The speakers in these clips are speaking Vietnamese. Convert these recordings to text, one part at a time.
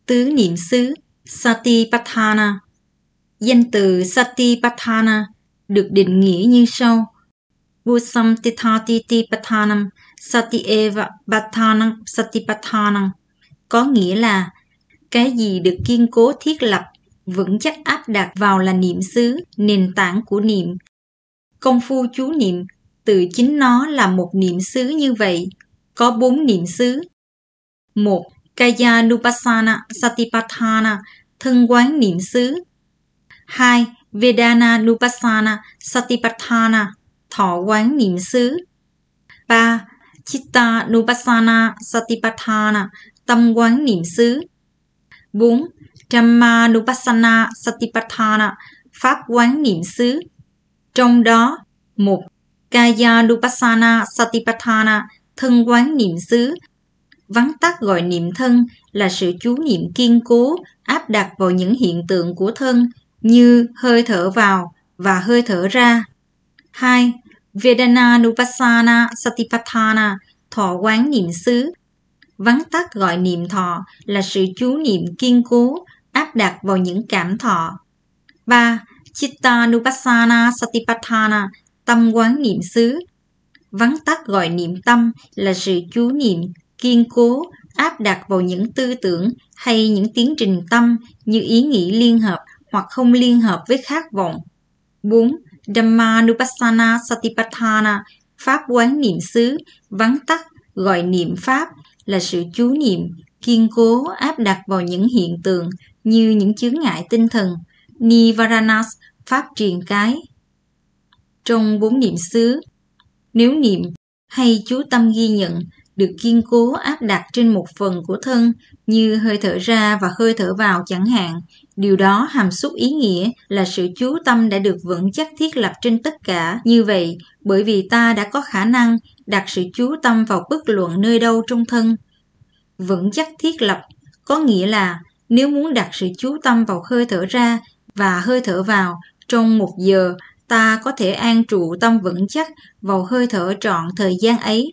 Tứ niệm xứ Satipatthana. Danh từ Satipatthana được định nghĩa như sau: Busam tithati pathanam satieva pathanam satipathanam, có nghĩa là cái gì được kiên cố thiết lập, vững chắc áp đặt vào là niệm xứ, nền tảng của niệm. Công phu chú niệm từ chính nó là một niệm xứ như vậy, có 4 niệm xứ. 1. Kayanupassana Satipatthana, thân quán niệm xứ. 2. Vedananupassana Satipatthana, thọ quán niệm xứ. 3. Chittanupassana Satipatthana, tâm quán niệm xứ. 4. Dhammanupassana Satipatthana, pháp quán niệm xứ. Trong đó, 1. Kayanupassana Satipatthana, thân quán niệm xứ, vắn tắt gọi niệm thân là sự chú niệm kiên cố áp đặt vào những hiện tượng của thân như hơi thở vào và hơi thở ra. 2. Vedananupassana Satipatthana, thọ quán niệm xứ, vắn tắt gọi niệm thọ là sự chú niệm kiên cố áp đặt vào những cảm thọ. 3. Chittanupassana Satipatthana, tâm quán niệm xứ, vắn tắt gọi niệm tâm là sự chú niệm kiên cố áp đặt vào những tư tưởng hay những tiến trình tâm như ý nghĩ liên hợp hoặc không liên hợp với khát vọng. 4. Dhammanupassana Satipatthana, pháp quán niệm xứ, vắn tắt gọi niệm pháp là sự chú niệm kiên cố áp đặt vào những hiện tượng như những chướng ngại tinh thần, nivaranas, pháp triền cái. Trong 4 niệm xứ, nếu niệm hay chú tâm ghi nhận được kiên cố áp đặt trên một phần của thân như hơi thở ra và hơi thở vào chẳng hạn, điều đó hàm xúc ý nghĩa là sự chú tâm đã được vững chắc thiết lập trên tất cả như vậy, bởi vì ta đã có khả năng đặt sự chú tâm vào bất luận nơi đâu trong thân. Vững chắc thiết lập có nghĩa là nếu muốn đặt sự chú tâm vào hơi thở ra và hơi thở vào trong 1 giờ, ta có thể an trụ tâm vững chắc vào hơi thở trọn thời gian ấy.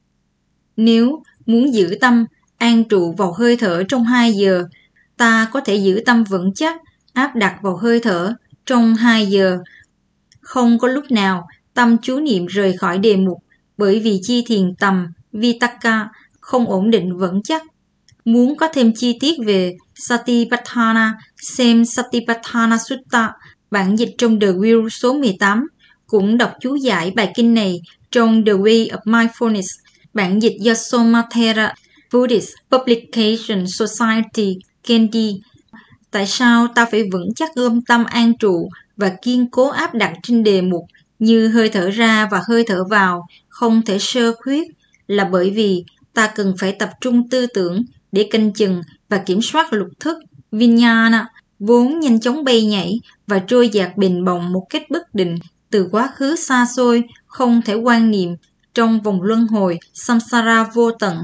Nếu muốn giữ tâm an trụ vào hơi thở trong 2 giờ, ta có thể giữ tâm vững chắc áp đặt vào hơi thở trong 2 giờ. Không có lúc nào tâm chú niệm rời khỏi đề mục, bởi vì chi thiền tầm Vitaka không ổn định vững chắc. Muốn có thêm chi tiết về Satipatthana, xem Satipatthana Sutta, bản dịch trong The Wheel số 18, cũng đọc chú giải bài kinh này trong The Way of Mindfulness, bản dịch do Somatera Buddhist Publication Society, Kandy. Tại sao ta phải vững chắc gom tâm an trụ và kiên cố áp đặt trên đề mục như hơi thở ra và hơi thở vào, không thể sơ khuyết, là bởi vì ta cần phải tập trung tư tưởng để canh chừng và kiểm soát lục thức Vijnana, vốn nhanh chóng bay nhảy và trôi dạt bềnh bồng một cách bất định từ quá khứ xa xôi, không thể quan niệm trong vòng luân hồi samsara vô tận.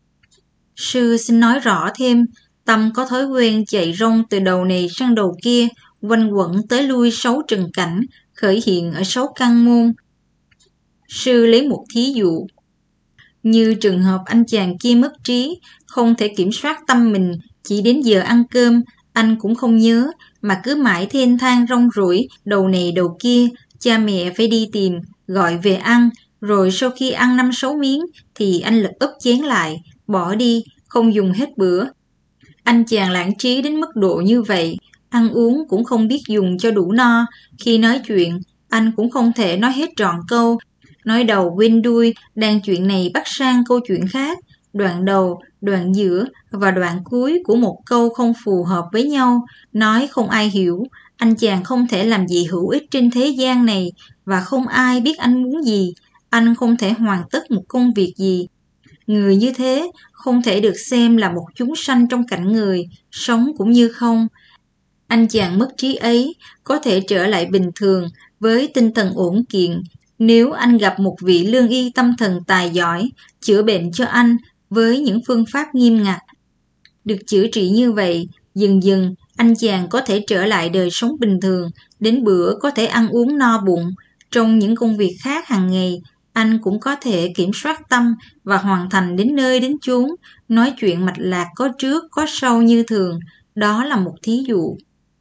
Sư xin nói rõ thêm, tâm có thói quen chạy rong từ đầu này sang đầu kia, quanh quẩn tới lui 6 trần cảnh, khởi hiện ở 6 căn môn. Sư lấy một thí dụ. Như trường hợp anh chàng kia mất trí, không thể kiểm soát tâm mình, chỉ đến giờ ăn cơm, anh cũng không nhớ, mà cứ mãi thênh thang rong ruổi, đầu này đầu kia, cha mẹ phải đi tìm, gọi về ăn, rồi sau khi ăn 5-6 miếng, thì anh lật úp chén lại, bỏ đi, không dùng hết bữa. Anh chàng lãng trí đến mức độ như vậy, ăn uống cũng không biết dùng cho đủ no, khi nói chuyện, anh cũng không thể nói hết trọn câu, nói đầu quên đuôi, đang chuyện này bắt sang câu chuyện khác, đoạn đầu, đoạn giữa và đoạn cuối của một câu không phù hợp với nhau, nói không ai hiểu. Anh chàng không thể làm gì hữu ích trên thế gian này và không ai biết anh muốn gì. Anh không thể hoàn tất một công việc gì. Người như thế không thể được xem là một chúng sanh trong cảnh người, sống cũng như không. Anh chàng mất trí ấy có thể trở lại bình thường với tinh thần ổn kiện nếu anh gặp một vị lương y tâm thần tài giỏi, chữa bệnh cho anh với những phương pháp nghiêm ngặt. Được chữa trị như vậy, dần dần anh chàng có thể trở lại đời sống bình thường, đến bữa có thể ăn uống no bụng. Trong những công việc khác hàng ngày, anh cũng có thể kiểm soát tâm và hoàn thành đến nơi đến chốn, nói chuyện mạch lạc có trước có sau như thường. Đó là một thí dụ.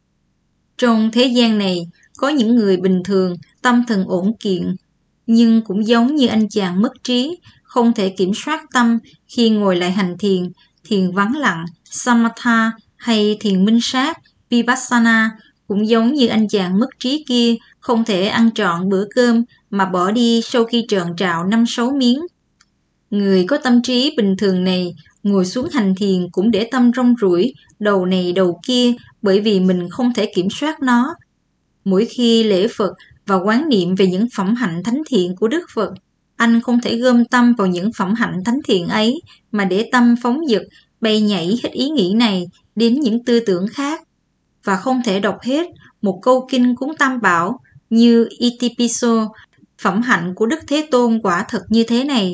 Trong thế gian này, có những người bình thường, tâm thần ổn kiện, nhưng cũng giống như anh chàng mất trí, không thể kiểm soát tâm khi ngồi lại hành thiền, thiền vắng lặng, samatha hay thiền minh sát, vipassana, cũng giống như anh chàng mất trí kia, không thể ăn trọn bữa cơm mà bỏ đi sau khi trợn trạo 5-6 miếng. Người có tâm trí bình thường này ngồi xuống hành thiền cũng để tâm rong ruổi, đầu này đầu kia, bởi vì mình không thể kiểm soát nó. Mỗi khi lễ Phật và quán niệm về những phẩm hạnh thánh thiện của Đức Phật, anh không thể gom tâm vào những phẩm hạnh thánh thiện ấy, mà để tâm phóng dật, bay nhảy hết ý nghĩ này đến những tư tưởng khác, và không thể đọc hết một câu kinh cúng Tam Bảo như Itipiso, phẩm hạnh của Đức Thế Tôn quả thật như thế này.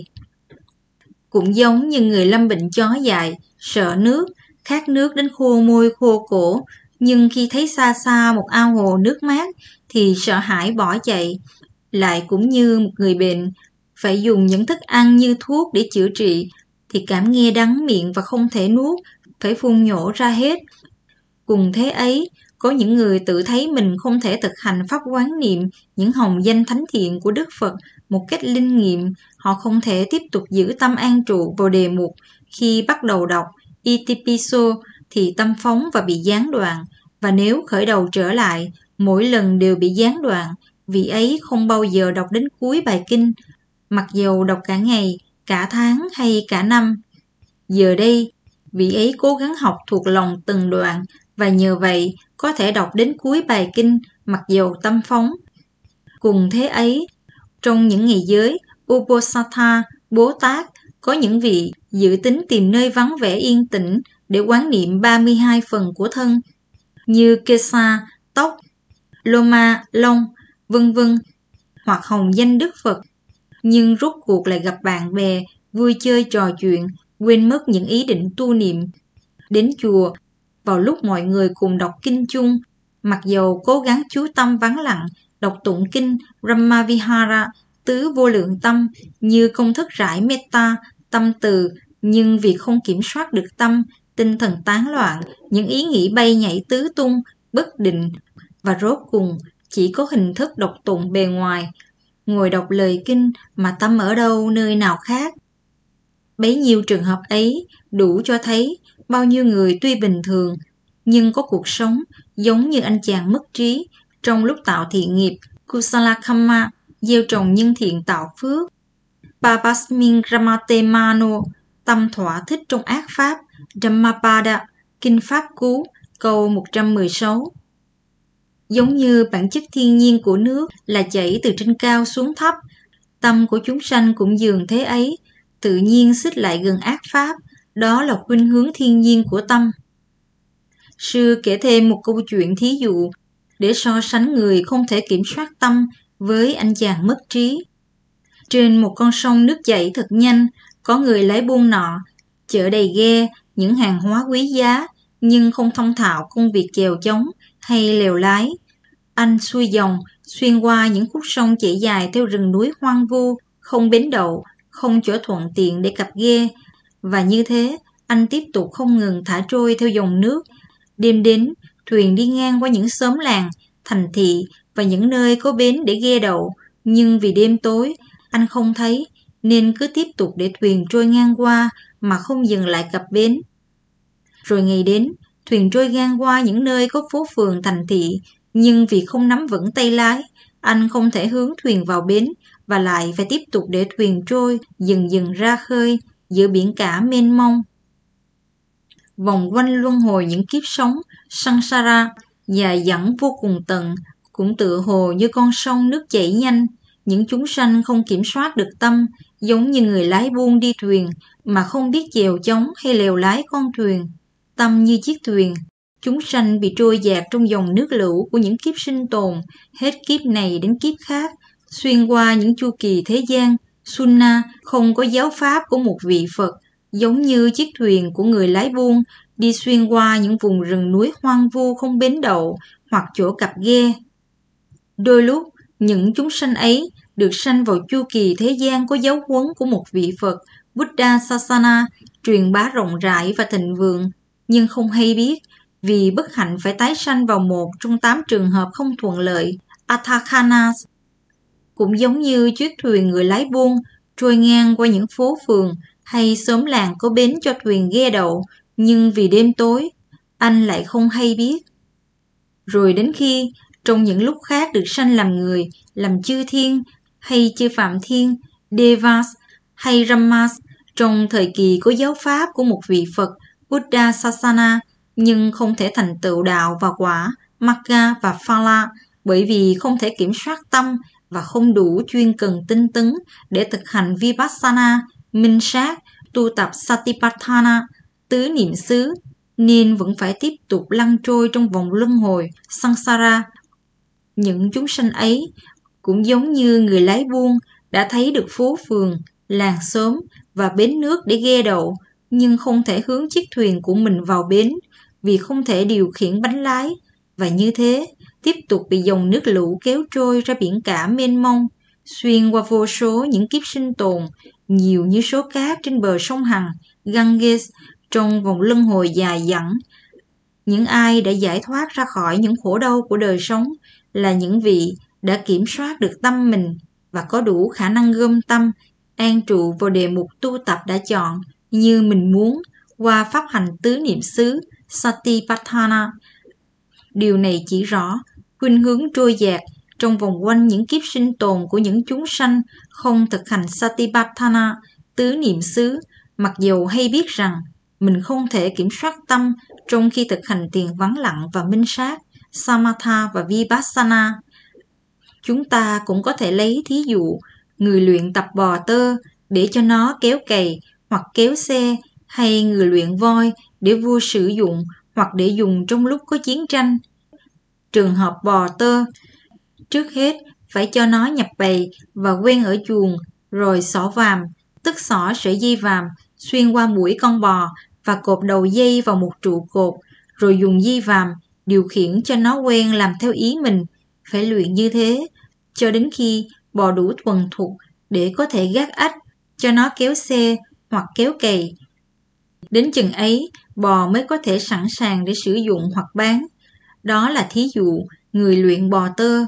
Cũng giống như người lâm bệnh chó dại, sợ nước, khát nước đến khô môi khô cổ, nhưng khi thấy xa xa một ao hồ nước mát thì sợ hãi bỏ chạy. Lại cũng như một người bệnh phải dùng những thức ăn như thuốc để chữa trị, thì cảm nghe đắng miệng và không thể nuốt, phải phun nhổ ra hết. Cùng thế ấy, có những người tự thấy mình không thể thực hành pháp quán niệm những hồng danh thánh thiện của Đức Phật một cách linh nghiệm, họ không thể tiếp tục giữ tâm an trụ vào đề mục. Khi bắt đầu đọc Itipiso thì tâm phóng và bị gián đoạn, và nếu khởi đầu trở lại, mỗi lần đều bị gián đoạn, vị ấy không bao giờ đọc đến cuối bài kinh, mặc dầu đọc cả ngày, cả tháng hay cả năm. Giờ đây, vị ấy cố gắng học thuộc lòng từng đoạn, và nhờ vậy có thể đọc đến cuối bài kinh mặc dầu tâm phóng. Cùng thế ấy, trong những ngày giới Uposatha, Bố Tát, có những vị dự tính tìm nơi vắng vẻ yên tĩnh để quán niệm 32 phần của thân, như Kesa, tóc, Loma, lông, vân vân, hoặc hồng danh Đức Phật, nhưng rốt cuộc lại gặp bạn bè, vui chơi trò chuyện, quên mất những ý định tu niệm. Đến chùa, vào lúc mọi người cùng đọc kinh chung, mặc dầu cố gắng chú tâm vắng lặng, đọc tụng kinh Brahmavihara, tứ vô lượng tâm, như công thức rải metta, tâm từ, nhưng vì không kiểm soát được tâm, tinh thần tán loạn, những ý nghĩ bay nhảy tứ tung, bất định, và rốt cùng chỉ có hình thức đọc tụng bề ngoài, ngồi đọc lời kinh mà tâm ở đâu nơi nào khác. Bấy nhiêu trường hợp ấy đủ cho thấy bao nhiêu người tuy bình thường nhưng có cuộc sống giống như anh chàng mất trí trong lúc tạo thiện nghiệp Kusala Kamma, gieo trồng nhân thiện tạo phước. Papasmin Ramate Mano, tâm thỏa thích trong ác pháp, Dhammapada, Kinh Pháp Cú, câu 116. Giống như bản chất thiên nhiên của nước là chảy từ trên cao xuống thấp, tâm của chúng sanh cũng dường thế ấy, tự nhiên xích lại gần ác pháp, đó là khuynh hướng thiên nhiên của tâm. Sư kể thêm một câu chuyện thí dụ để so sánh người không thể kiểm soát tâm với anh chàng mất trí. Trên một con sông nước chảy thật nhanh, có người lái buôn nọ, chở đầy ghe, những hàng hóa quý giá, nhưng không thông thạo công việc chèo chống hay lèo lái. Anh xuôi dòng, xuyên qua những khúc sông chảy dài theo rừng núi hoang vu, không bến đậu, không chỗ thuận tiện để cặp ghe. Và như thế, anh tiếp tục không ngừng thả trôi theo dòng nước. Đêm đến, thuyền đi ngang qua những xóm làng, thành thị và những nơi có bến để ghe đậu. Nhưng vì đêm tối, anh không thấy, nên cứ tiếp tục để thuyền trôi ngang qua mà không dừng lại cập bến. Rồi ngày đến, thuyền trôi ngang qua những nơi có phố phường thành thị, nhưng vì không nắm vững tay lái, anh không thể hướng thuyền vào bến và lại phải tiếp tục để thuyền trôi dần dần ra khơi giữa biển cả mênh mông. Vòng quanh luân hồi những kiếp sống Sansara dài dẳng vô cùng tận, cũng tựa hồ như con sông nước chảy nhanh. Những chúng sanh không kiểm soát được tâm, giống như người lái buôn đi thuyền mà không biết chèo chống hay lèo lái con thuyền. Tâm như chiếc thuyền, chúng sanh bị trôi dạt trong dòng nước lũ của những kiếp sinh tồn, hết kiếp này đến kiếp khác, xuyên qua những chu kỳ thế gian. Sunna không có giáo pháp của một vị Phật, giống như chiếc thuyền của người lái buôn đi xuyên qua những vùng rừng núi hoang vu không bến đậu hoặc chỗ cặp ghe. Đôi lúc, những chúng sanh ấy được sanh vào chu kỳ thế gian có giáo huấn của một vị Phật, Buddha Sasana, truyền bá rộng rãi và thịnh vượng, nhưng không hay biết, vì bất hạnh phải tái sanh vào một trong 8 trường hợp không thuận lợi, Atthakhanas. Cũng giống như chiếc thuyền người lái buôn trôi ngang qua những phố phường hay xóm làng có bến cho thuyền ghe đậu, nhưng vì đêm tối, anh lại không hay biết. Rồi đến khi, trong những lúc khác được sanh làm người, làm chư thiên, hay chư phạm thiên, Devas, hay Ramas, trong thời kỳ có giáo pháp của một vị Phật, Buddha Sasana, nhưng không thể thành tựu đạo và quả, Magga và Phala, bởi vì không thể kiểm soát tâm và không đủ chuyên cần tinh tấn để thực hành Vipassana, minh sát, tu tập Satipatthana, tứ niệm xứ, nên vẫn phải tiếp tục lăn trôi trong vòng luân hồi Samsara. Những chúng sanh ấy cũng giống như người lái buôn đã thấy được phố phường, làng xóm và bến nước để ghe đậu, nhưng không thể hướng chiếc thuyền của mình vào bến vì không thể điều khiển bánh lái, và như thế tiếp tục bị dòng nước lũ kéo trôi ra biển cả mênh mông, xuyên qua vô số những kiếp sinh tồn, nhiều như số cát trên bờ sông Hằng, Ganges, trong vòng luân hồi dài dẳng. Những ai đã giải thoát ra khỏi những khổ đau của đời sống là những vị đã kiểm soát được tâm mình và có đủ khả năng gom tâm, an trụ vào đề mục tu tập đã chọn như mình muốn qua pháp hành tứ niệm xứ Satipatthana. Điều này chỉ rõ khuynh hướng trôi dạt trong vòng quanh những kiếp sinh tồn của những chúng sanh không thực hành Satipatthana, tứ niệm xứ, mặc dù hay biết rằng mình không thể kiểm soát tâm trong khi thực hành thiền vắng lặng và minh sát, Samatha và Vipassana. Chúng ta cũng có thể lấy thí dụ người luyện tập bò tơ để cho nó kéo cày hoặc kéo xe, hay người luyện voi để vua sử dụng hoặc để dùng trong lúc có chiến tranh. Trường hợp bò tơ, trước hết phải cho nó nhập bầy và quen ở chuồng, rồi xỏ vàm, tức xỏ sợi dây vàm xuyên qua mũi con bò và cột đầu dây vào một trụ cột, rồi dùng dây vàm điều khiển cho nó quen làm theo ý mình. Phải luyện như thế cho đến khi bò đủ thuần thục để có thể gác ách, cho nó kéo xe hoặc kéo cày. Đến chừng ấy, bò mới có thể sẵn sàng để sử dụng hoặc bán. Đó là thí dụ người luyện bò tơ.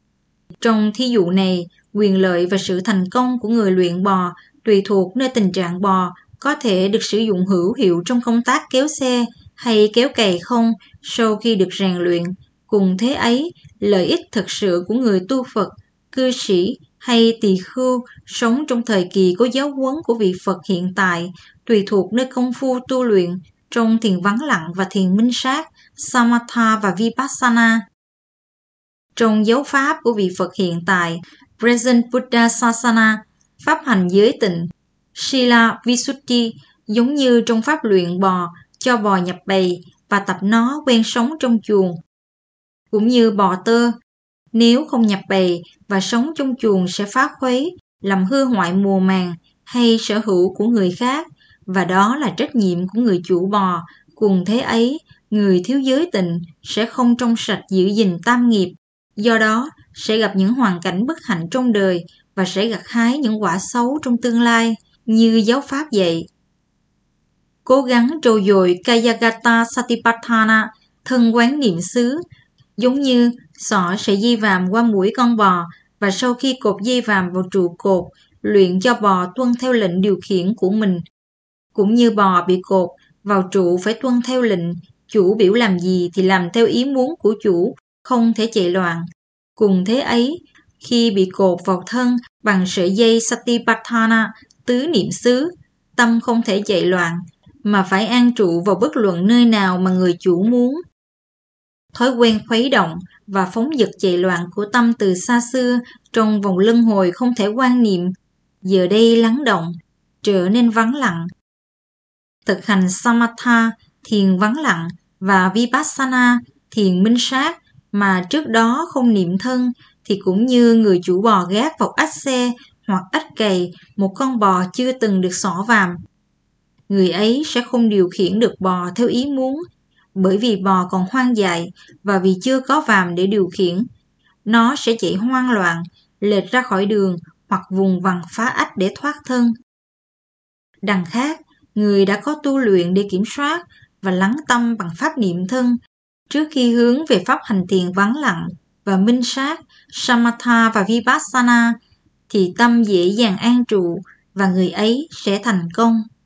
Trong thí dụ này, quyền lợi và sự thành công của người luyện bò tùy thuộc nơi tình trạng bò có thể được sử dụng hữu hiệu trong công tác kéo xe hay kéo cày không sau khi được rèn luyện. Cùng thế ấy, lợi ích thực sự của người tu Phật, cư sĩ hay tỳ khưu sống trong thời kỳ có giáo huấn của vị Phật hiện tại tùy thuộc nơi công phu tu luyện trong thiền vắng lặng và thiền minh sát, Samatha và Vipassana. Trong giáo pháp của vị Phật hiện tại, Present Buddha Sasana, pháp hành giới tịnh, Sila Visuddhi, giống như trong pháp luyện bò, cho bò nhập bầy và tập nó quen sống trong chuồng. Cũng như bò tơ, nếu không nhập bầy và sống trong chuồng sẽ phá khuấy, làm hư hoại mùa màng hay sở hữu của người khác, và đó là trách nhiệm của người chủ bò. Cùng thế ấy, người thiếu giới tịnh sẽ không trong sạch giữ gìn tam nghiệp, do đó sẽ gặp những hoàn cảnh bất hạnh trong đời và sẽ gặt hái những quả xấu trong tương lai, như giáo pháp dạy. Cố gắng trau dồi Kayagata Satipatthana, thân quán niệm xứ, giống như xỏ sợi dây vàm qua mũi con bò và sau khi cột dây vàm vào trụ cột, luyện cho bò tuân theo lệnh điều khiển của mình. Cũng như bò bị cột vào trụ phải tuân theo lệnh, chủ biểu làm gì thì làm theo ý muốn của chủ, không thể chạy loạn. Cùng thế ấy, khi bị cột vào thân bằng sợi dây Satipatthana, tứ niệm xứ, tâm không thể chạy loạn, mà phải an trụ vào bất luận nơi nào mà người chủ muốn. Thói quen khuấy động và phóng dật chạy loạn của tâm từ xa xưa trong vòng luân hồi không thể quan niệm, giờ đây lắng động, trở nên vắng lặng. Thực hành Samatha, thiền vắng lặng, và Vipassana, thiền minh sát, mà trước đó không niệm thân, thì cũng như người chủ bò gác vào ách xe hoặc ách cày một con bò chưa từng được xỏ vàm. Người ấy sẽ không điều khiển được bò theo ý muốn, bởi vì bò còn hoang dại và vì chưa có vàm để điều khiển. Nó sẽ chạy hoang loạn lệch ra khỏi đường hoặc vùng vằng phá ách để thoát thân. Đằng khác, người đã có tu luyện để kiểm soát và lắng tâm bằng pháp niệm thân trước khi hướng về pháp hành thiền vắng lặng và minh sát, Samatha và Vipassana, thì tâm dễ dàng an trụ và người ấy sẽ thành công.